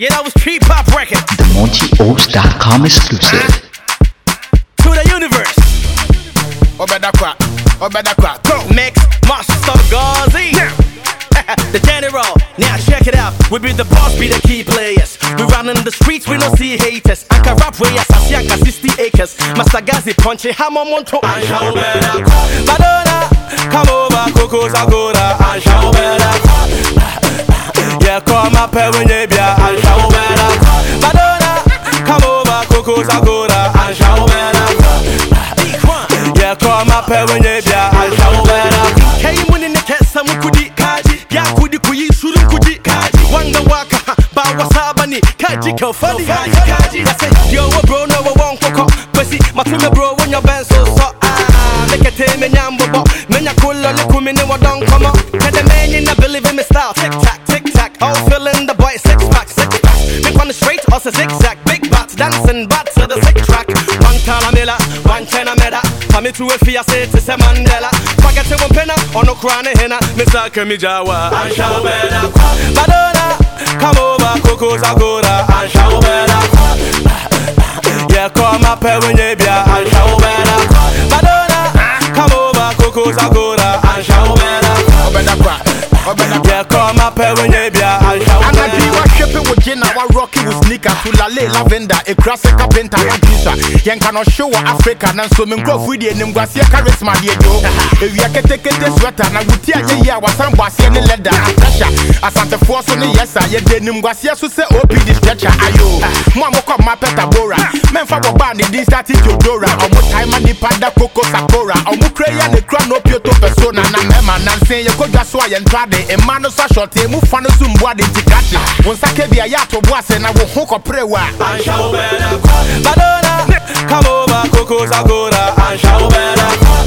Yeah, that was Tree Pop record. The MontyOaks.com exclusive. To the universe. Obedakwa, go. Mix Master Gazi. The general, now check it out. We be the boss, be the key players. We run in the streets, we don't see haters. I can rap way as Asianka 60 acres. Master Gazi punching hammer monto. Madonna, come over, Coco Zagora. Yeah, come up here when you be a Madonna, come over, Coco Zagora. Yeah, come up here when you be a Hey, when in the test, some could eat Kaji. Yeah, could you shoot Kudi Kaji? Wanga Waka, Bawasabani, Kaji, Kofani. Kaji, I said, yo, bro, no one coco. But see, my twin bro, when your band so make a tame and yambo. Menya cool on the women who don't come up. Tell the man in the believe in me style. Tick tack, all feeling the boy six pack. Make on the straight, also zigzag. Big bats dancing, bats to the six track. One Talamilla, one Tenameda. Family to a Fia say to say Mandela. Forget to one penna, on no crown henna. Mr. Kamijawa, and Shawela. Madonna, come over, Coco Zagora, and Shawela. Yeah, come up here when you be a Shawela. Madonna, come over, Coco Zagora, and Shawela. Yeah, come up here when you be a Shawela. Shipping with gin, our rocky with sneaker to Lale Lavender, a grass a carpenter and pizza. Yan cannot show Africa and swimming growth with the Nimgasia charisma, dear Joe. If you can take this sweater, and I would tear you was some bossy and leather and pressure. As at the force on the yes, I did Nimgasia to say, OP this stretcher. Ayo, Mamma come my pet Bora. Men for a band, this started to Dora. Or what time and the Panda Coco Sakura. Or Mukrea and the crown of Pioto persona. And Memman and say you could just sway and try the Emmanuel Sashot, move fun of some body to catch it. Kevia yato boss and I will hook up prayer. Madonna, come over, Coco Zagora, and Shawela.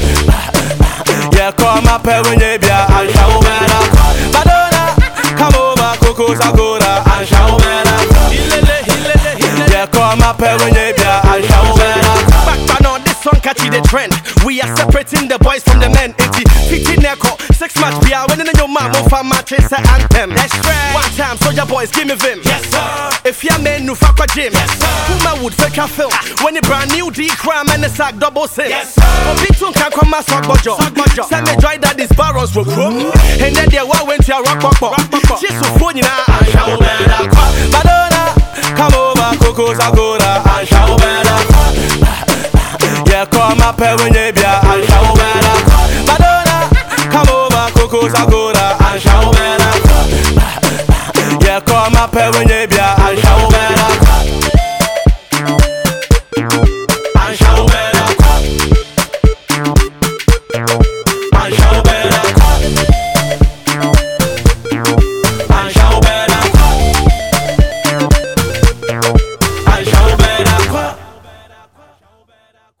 Yeah, come up here when you be a Madonna, come over, Coco Zagora, and Shawela. Yeah, come up here when you be a Back on this song catching the trend. We are separating the boys from the men. 15 echo, 6 match be out when in your mom for my chase anthem. That's right. One time, so your boys give me vim. Yes, sir. If you're men, no fuck a gym. Yes, sir. Puma would fake a film. When you brand new D crime and the sack double sim. Yes, sir. Bitun can come my sock bojo. Send me dry that these barrels will grow. And then they went to a rock pop. Just so funny now. Madonna, come over, Coco Zagora, and Shawela. Yeah, come up here when you be a Madonna, come over, Coco Zagora, and Shawela. Yeah, come up here when you be a